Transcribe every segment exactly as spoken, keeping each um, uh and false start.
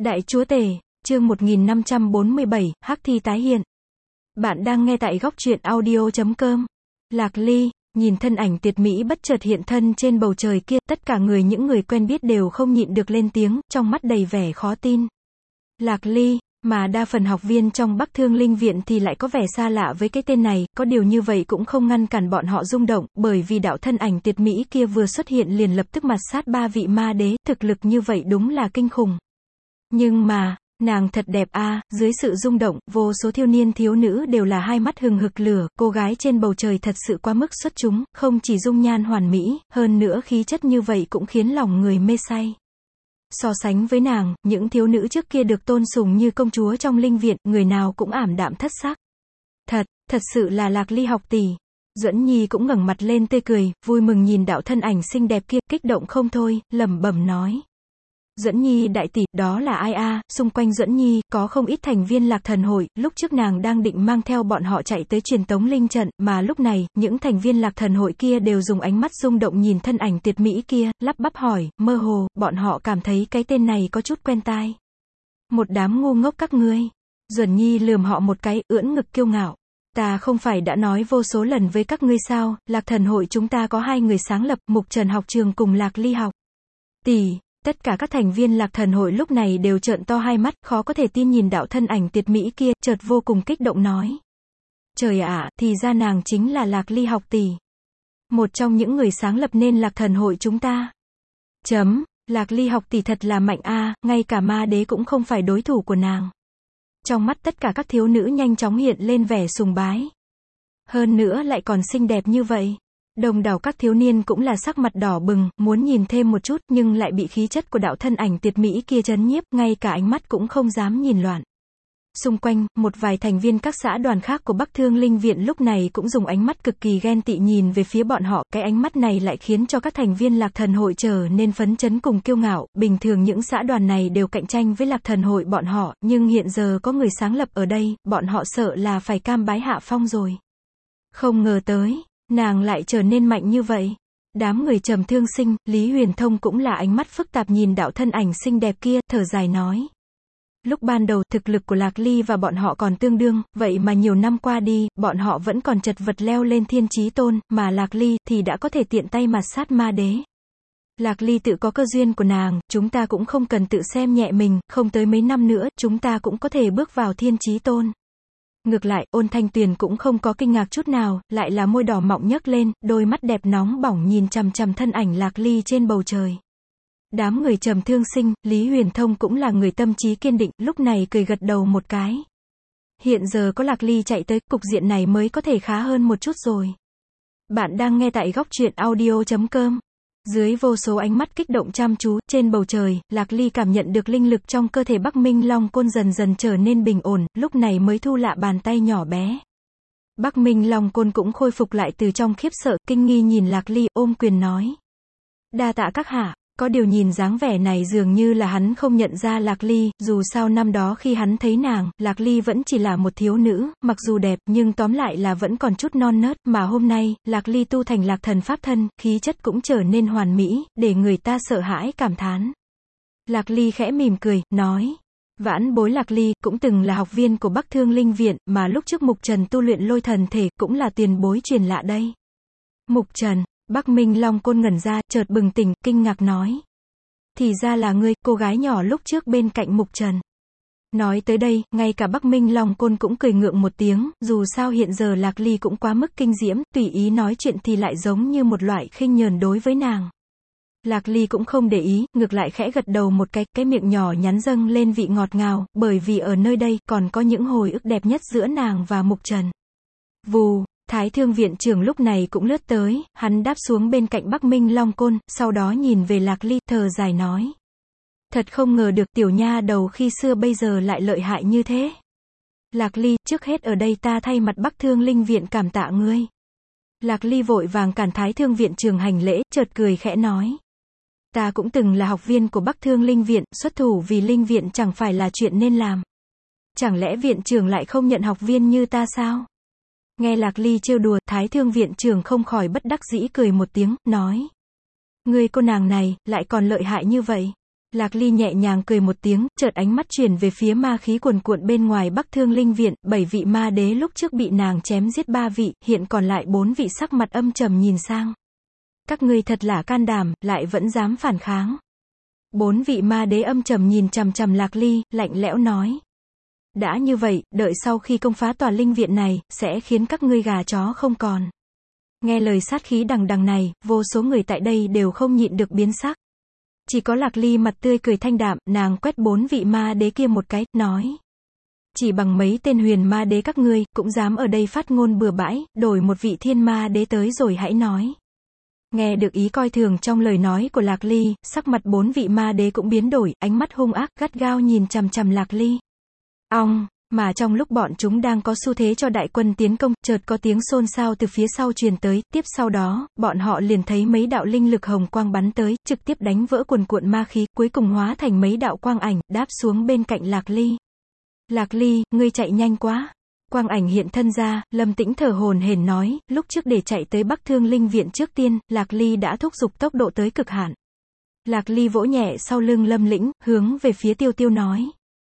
Đại chúa tể, chương một nghìn năm trăm bốn mươi bảy, Hắc thi tái hiện. Bạn đang nghe tại góc truyện audio chấm com. Lạc Ly, nhìn thân ảnh tuyệt mỹ bất chợt hiện thân trên bầu trời kia, tất cả người những người quen biết đều không nhịn được lên tiếng, trong mắt đầy vẻ khó tin. Lạc Ly, mà đa phần học viên trong Bắc Thương Linh Viện thì lại có vẻ xa lạ với cái tên này, có điều như vậy cũng không ngăn cản bọn họ rung động, bởi vì đạo thân ảnh tuyệt mỹ kia vừa xuất hiện liền lập tức mặt sát ba vị ma đế, thực lực như vậy đúng là kinh khủng. Nhưng mà, nàng thật đẹp a, à, dưới sự rung động, vô số thiếu niên thiếu nữ đều là hai mắt hừng hực lửa, cô gái trên bầu trời thật sự quá mức xuất chúng, không chỉ dung nhan hoàn mỹ, hơn nữa khí chất như vậy cũng khiến lòng người mê say. So sánh với nàng, những thiếu nữ trước kia được tôn sùng như công chúa trong linh viện, người nào cũng ảm đạm thất sắc. Thật, thật sự là Lạc Ly học tỷ. Duẫn Nhi cũng ngẩng mặt lên tươi cười, vui mừng nhìn đạo thân ảnh xinh đẹp kia, kích động không thôi, lẩm bẩm nói. Duẫn Nhi đại tỷ, đó là ai a? À? Xung quanh Duẫn Nhi, có không ít thành viên Lạc Thần hội, lúc trước nàng đang định mang theo bọn họ chạy tới truyền tống linh trận, mà lúc này, những thành viên Lạc Thần hội kia đều dùng ánh mắt rung động nhìn thân ảnh tuyệt mỹ kia, lắp bắp hỏi, mơ hồ, bọn họ cảm thấy cái tên này có chút quen tai. Một đám ngu ngốc các ngươi. Duẫn Nhi lườm họ một cái, ưỡn ngực kiêu ngạo. Ta không phải đã nói vô số lần với các ngươi sao, Lạc Thần hội chúng ta có hai người sáng lập, Mục Trần học trường cùng Lạc Ly học tỷ. Tất cả các thành viên Lạc Thần hội lúc này đều trợn to hai mắt, khó có thể tin nhìn đạo thân ảnh tuyệt mỹ kia, chợt vô cùng kích động nói. Trời ạ, à, thì ra nàng chính là Lạc Ly học tỷ. Một trong những người sáng lập nên Lạc Thần hội chúng ta. Chấm, Lạc Ly học tỷ thật là mạnh a, à, ngay cả ma đế cũng không phải đối thủ của nàng. Trong mắt tất cả các thiếu nữ nhanh chóng hiện lên vẻ sùng bái. Hơn nữa lại còn xinh đẹp như vậy. Đồng đảo các thiếu niên cũng là sắc mặt đỏ bừng, muốn nhìn thêm một chút, nhưng lại bị khí chất của đạo thân ảnh tuyệt mỹ kia chấn nhiếp, ngay cả ánh mắt cũng không dám nhìn loạn. Xung quanh, một vài thành viên các xã đoàn khác của Bắc Thương Linh Viện lúc này cũng dùng ánh mắt cực kỳ ghen tị nhìn về phía bọn họ, cái ánh mắt này lại khiến cho các thành viên Lạc Thần hội trở nên phấn chấn cùng kiêu ngạo, bình thường những xã đoàn này đều cạnh tranh với Lạc Thần hội bọn họ, nhưng hiện giờ có người sáng lập ở đây, bọn họ sợ là phải cam bái hạ phong rồi. Không ngờ tới. Nàng lại trở nên mạnh như vậy. Đám người Trầm Thương Sinh, Lý Huyền Thông cũng là ánh mắt phức tạp nhìn đạo thân ảnh xinh đẹp kia, thở dài nói. Lúc ban đầu, thực lực của Lạc Ly và bọn họ còn tương đương, vậy mà nhiều năm qua đi, bọn họ vẫn còn chật vật leo lên thiên chí tôn, mà Lạc Ly thì đã có thể tiện tay mặt sát ma đế. Lạc Ly tự có cơ duyên của nàng, chúng ta cũng không cần tự xem nhẹ mình, không tới mấy năm nữa, chúng ta cũng có thể bước vào thiên chí tôn. Ngược lại, Ôn Thanh Tuyền cũng không có kinh ngạc chút nào, lại là môi đỏ mọng nhấc lên, đôi mắt đẹp nóng bỏng nhìn chằm chằm thân ảnh Lạc Ly trên bầu trời. Đám người Trầm Thương Sinh, Lý Huyền Thông cũng là người tâm trí kiên định, lúc này cười gật đầu một cái. Hiện giờ có Lạc Ly chạy tới, cục diện này mới có thể khá hơn một chút rồi. Bạn đang nghe tại góc truyện audio chấm com. Dưới vô số ánh mắt kích động chăm chú, trên bầu trời, Lạc Ly cảm nhận được linh lực trong cơ thể Bắc Minh Long Côn dần dần trở nên bình ổn, lúc này mới thu lạ bàn tay nhỏ bé. Bắc Minh Long Côn cũng khôi phục lại từ trong khiếp sợ, kinh nghi nhìn Lạc Ly, ôm quyền nói. Đa tạ các hạ. Có điều nhìn dáng vẻ này dường như là hắn không nhận ra Lạc Ly, dù sao năm đó khi hắn thấy nàng, Lạc Ly vẫn chỉ là một thiếu nữ, mặc dù đẹp, nhưng tóm lại là vẫn còn chút non nớt, mà hôm nay, Lạc Ly tu thành Lạc Thần Pháp thân, khí chất cũng trở nên hoàn mỹ, để người ta sợ hãi cảm thán. Lạc Ly khẽ mỉm cười, nói. Vãn bối Lạc Ly, cũng từng là học viên của Bắc Thương Linh Viện, mà lúc trước Mục Trần tu luyện lôi thần thể, cũng là tiền bối truyền lạ đây. Mục Trần. Bắc Minh Long Côn ngẩn ra, chợt bừng tỉnh, kinh ngạc nói. Thì ra là ngươi, cô gái nhỏ lúc trước bên cạnh Mục Trần. Nói tới đây, ngay cả Bắc Minh Long Côn cũng cười ngượng một tiếng, dù sao hiện giờ Lạc Ly cũng quá mức kinh diễm, tùy ý nói chuyện thì lại giống như một loại khinh nhờn đối với nàng. Lạc Ly cũng không để ý, ngược lại khẽ gật đầu một cái, cái miệng nhỏ nhắn dâng lên vị ngọt ngào, bởi vì ở nơi đây, còn có những hồi ức đẹp nhất giữa nàng và Mục Trần. Vù. Thái Thương viện trưởng lúc này cũng lướt tới, hắn đáp xuống bên cạnh Bắc Minh Long Côn, sau đó nhìn về Lạc Ly, thở dài nói. Thật không ngờ được tiểu nha đầu khi xưa bây giờ lại lợi hại như thế. Lạc Ly, trước hết ở đây ta thay mặt Bắc Thương Linh viện cảm tạ ngươi. Lạc Ly vội vàng cản Thái Thương viện trưởng hành lễ, chợt cười khẽ nói. Ta cũng từng là học viên của Bắc Thương Linh viện, xuất thủ vì Linh viện chẳng phải là chuyện nên làm. Chẳng lẽ viện trưởng lại không nhận học viên như ta sao? Nghe Lạc Ly trêu đùa, Thái Thương viện trưởng không khỏi bất đắc dĩ cười một tiếng, nói. Ngươi cô nàng này, lại còn lợi hại như vậy. Lạc Ly nhẹ nhàng cười một tiếng, chợt ánh mắt chuyển về phía ma khí cuồn cuộn bên ngoài Bắc Thương Linh Viện, bảy vị ma đế lúc trước bị nàng chém giết ba vị, hiện còn lại bốn vị sắc mặt âm trầm nhìn sang. Các ngươi thật là can đảm, lại vẫn dám phản kháng. Bốn vị ma đế âm trầm nhìn chằm chằm Lạc Ly, lạnh lẽo nói. Đã như vậy, đợi sau khi công phá tòa linh viện này, sẽ khiến các ngươi gà chó không còn. Nghe lời sát khí đằng đằng này, vô số người tại đây đều không nhịn được biến sắc. Chỉ có Lạc Ly mặt tươi cười thanh đạm, nàng quét bốn vị ma đế kia một cái, nói. Chỉ bằng mấy tên huyền ma đế các ngươi, cũng dám ở đây phát ngôn bừa bãi, đổi một vị thiên ma đế tới rồi hãy nói. Nghe được ý coi thường trong lời nói của Lạc Ly, sắc mặt bốn vị ma đế cũng biến đổi, ánh mắt hung ác, gắt gao nhìn chằm chằm Lạc Ly. Ong, mà trong lúc bọn chúng đang có xu thế cho đại quân tiến công, chợt có tiếng xôn xao từ phía sau truyền tới, tiếp sau đó, bọn họ liền thấy mấy đạo linh lực hồng quang bắn tới, trực tiếp đánh vỡ cuồn cuộn ma khí, cuối cùng hóa thành mấy đạo quang ảnh, đáp xuống bên cạnh Lạc Ly. Lạc Ly, ngươi chạy nhanh quá. Quang ảnh hiện thân ra, Lâm Tĩnh thở hổn hển nói, lúc trước để chạy tới Bắc Thương Linh Viện trước tiên, Lạc Ly đã thúc giục tốc độ tới cực hạn. Lạc Ly vỗ nhẹ sau lưng Lâm Lĩnh, hướng về phía Tiêu Tiêu nói.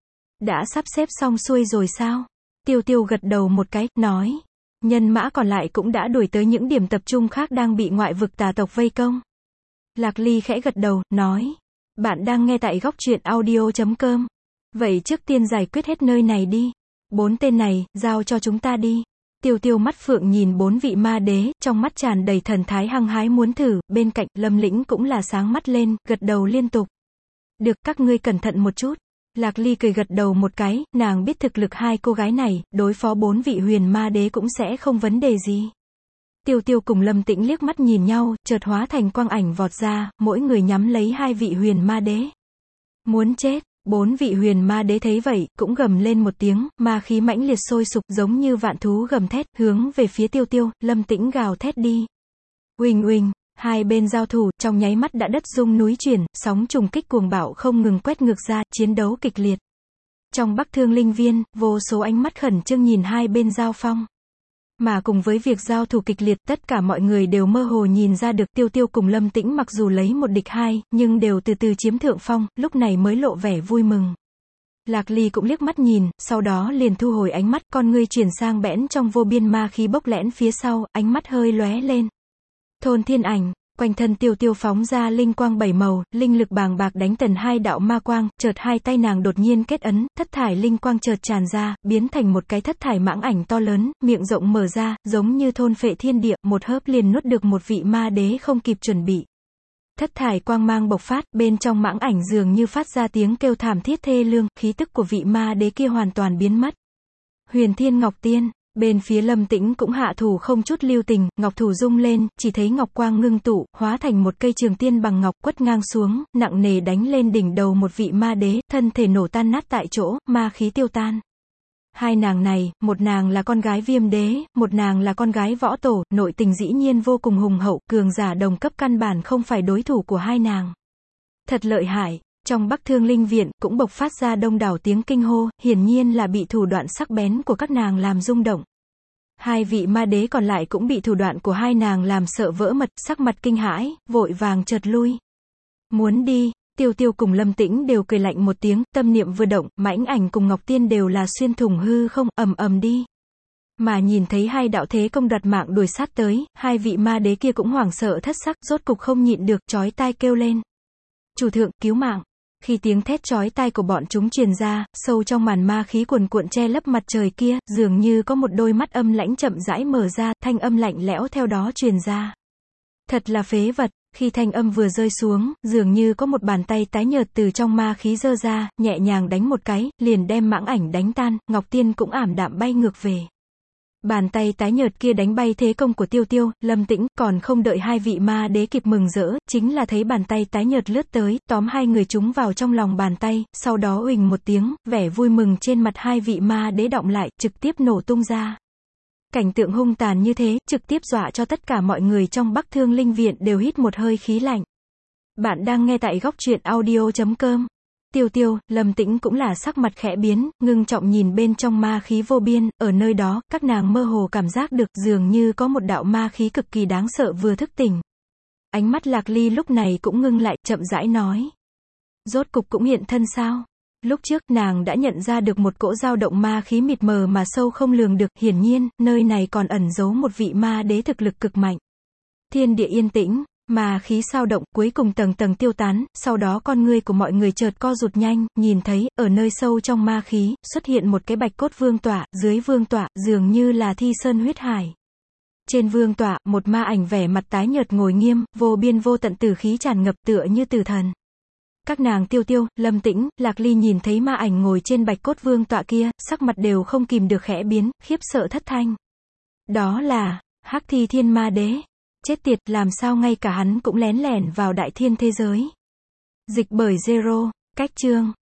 Đã sắp xếp xong xuôi rồi sao? Tiêu Tiêu gật đầu một cái, nói. Nhân mã còn lại cũng đã đuổi tới những điểm tập trung khác đang bị ngoại vực tà tộc vây công. Lạc Ly khẽ gật đầu, nói. Bạn đang nghe tại góc truyện audio chấm com. Vậy trước tiên giải quyết hết nơi này đi. Bốn tên này, giao cho chúng ta đi. Tiêu Tiêu mắt phượng nhìn bốn vị ma đế, trong mắt tràn đầy thần thái hăng hái muốn thử, bên cạnh, Lâm Lĩnh cũng là sáng mắt lên, gật đầu liên tục. Được, các ngươi cẩn thận một chút. Lạc Ly cười gật đầu một cái, nàng biết thực lực hai cô gái này, đối phó bốn vị huyền ma đế cũng sẽ không vấn đề gì. Tiêu Tiêu cùng Lâm Tĩnh liếc mắt nhìn nhau, chợt hóa thành quang ảnh vọt ra, mỗi người nhắm lấy hai vị huyền ma đế. Muốn chết. Bốn vị huyền ma đế thấy vậy, cũng gầm lên một tiếng, ma khí mãnh liệt sôi sục giống như vạn thú gầm thét, hướng về phía Tiêu Tiêu, Lâm Tĩnh gào thét đi. Uỳnh uỳnh, hai bên giao thủ, trong nháy mắt đã đất rung núi chuyển, sóng trùng kích cuồng bạo không ngừng quét ngược ra, chiến đấu kịch liệt. Trong Bắc Thương Linh Viên, vô số ánh mắt khẩn trương nhìn hai bên giao phong. Mà cùng với việc giao thủ kịch liệt, tất cả mọi người đều mơ hồ nhìn ra được Tiêu Tiêu cùng Lâm Tĩnh mặc dù lấy một địch hai, nhưng đều từ từ chiếm thượng phong, lúc này mới lộ vẻ vui mừng. Lạc Ly cũng liếc mắt nhìn, sau đó liền thu hồi ánh mắt, con ngươi chuyển sang bẽn trong vô biên ma khí bốc lẽn phía sau, ánh mắt hơi lóe lên. Thôn thiên ảnh, quanh thân Tiêu Tiêu phóng ra linh quang bảy màu, linh lực bàng bạc đánh tần hai đạo ma quang, chợt hai tay nàng đột nhiên kết ấn, thất thải linh quang chợt tràn ra, biến thành một cái thất thải mãng ảnh to lớn, miệng rộng mở ra, giống như thôn phệ thiên địa, một hớp liền nuốt được một vị ma đế không kịp chuẩn bị. Thất thải quang mang bộc phát, bên trong mãng ảnh dường như phát ra tiếng kêu thảm thiết thê lương, khí tức của vị ma đế kia hoàn toàn biến mất. Huyền Thiên Ngọc Tiên. Bên phía Lâm Tĩnh cũng hạ thủ không chút lưu tình, ngọc thủ rung lên, chỉ thấy ngọc quang ngưng tụ, hóa thành một cây trường tiên bằng ngọc quất ngang xuống, nặng nề đánh lên đỉnh đầu một vị ma đế, thân thể nổ tan nát tại chỗ, ma khí tiêu tan. Hai nàng này, một nàng là con gái Viêm Đế, một nàng là con gái Võ Tổ, nội tình dĩ nhiên vô cùng hùng hậu, cường giả đồng cấp căn bản không phải đối thủ của hai nàng. Thật lợi hại. Trong Bắc Thương Linh Viện, cũng bộc phát ra đông đảo tiếng kinh hô, hiển nhiên là bị thủ đoạn sắc bén của các nàng làm rung động. Hai vị ma đế còn lại cũng bị thủ đoạn của hai nàng làm sợ vỡ mật, sắc mặt kinh hãi, vội vàng chợt lui. Muốn đi, Tiêu Tiêu cùng Lâm Tĩnh đều cười lạnh một tiếng, tâm niệm vừa động, mãnh ảnh cùng Ngọc Tiên đều là xuyên thủng hư không, ầm ầm đi. Mà nhìn thấy hai đạo thế công đoạt mạng đuổi sát tới, hai vị ma đế kia cũng hoảng sợ thất sắc, rốt cục không nhịn được, chói tai kêu lên. Chủ thượng, cứu mạng. Khi tiếng thét chói tai của bọn chúng truyền ra, sâu trong màn ma khí cuồn cuộn che lấp mặt trời kia, dường như có một đôi mắt âm lãnh chậm rãi mở ra, thanh âm lạnh lẽo theo đó truyền ra. Thật là phế vật. Khi thanh âm vừa rơi xuống, dường như có một bàn tay tái nhợt từ trong ma khí giơ ra, nhẹ nhàng đánh một cái, liền đem mãng ảnh đánh tan, Ngọc Tiên cũng ảm đạm bay ngược về. Bàn tay tái nhợt kia đánh bay thế công của Tiêu Tiêu, Lâm Tĩnh, còn không đợi hai vị ma đế kịp mừng rỡ, chính là thấy bàn tay tái nhợt lướt tới, tóm hai người chúng vào trong lòng bàn tay, sau đó uỳnh một tiếng, vẻ vui mừng trên mặt hai vị ma đế đọng lại, trực tiếp nổ tung ra. Cảnh tượng hung tàn như thế, trực tiếp dọa cho tất cả mọi người trong Bắc Thương Linh Viện đều hít một hơi khí lạnh. Bạn đang nghe tại góc truyện audio chấm com. Tiêu Tiêu, Lâm Tĩnh cũng là sắc mặt khẽ biến, ngưng trọng nhìn bên trong ma khí vô biên, ở nơi đó, các nàng mơ hồ cảm giác được dường như có một đạo ma khí cực kỳ đáng sợ vừa thức tỉnh. Ánh mắt Lạc Ly lúc này cũng ngưng lại, chậm rãi nói. Rốt cục cũng hiện thân sao? Lúc trước, nàng đã nhận ra được một cỗ dao động ma khí mịt mờ mà sâu không lường được, hiển nhiên, nơi này còn ẩn giấu một vị ma đế thực lực cực mạnh. Thiên địa yên tĩnh, ma khí sao động, cuối cùng tầng tầng tiêu tán, sau đó con ngươi của mọi người chợt co rụt nhanh, nhìn thấy, ở nơi sâu trong ma khí, xuất hiện một cái bạch cốt vương tọa, dưới vương tọa, dường như là thi sơn huyết hải. Trên vương tọa, một ma ảnh vẻ mặt tái nhợt ngồi nghiêm, vô biên vô tận tử khí tràn ngập tựa như tử thần. Các nàng Tiêu Tiêu, Lâm Tĩnh, Lạc Ly nhìn thấy ma ảnh ngồi trên bạch cốt vương tọa kia, sắc mặt đều không kìm được khẽ biến, khiếp sợ thất thanh. Đó là, Hắc Thi Thiên Ma Đế. Chết tiệt, làm sao ngay cả hắn cũng lén lẻn vào đại thiên thế giới. Dịch bởi Zero, cách chương.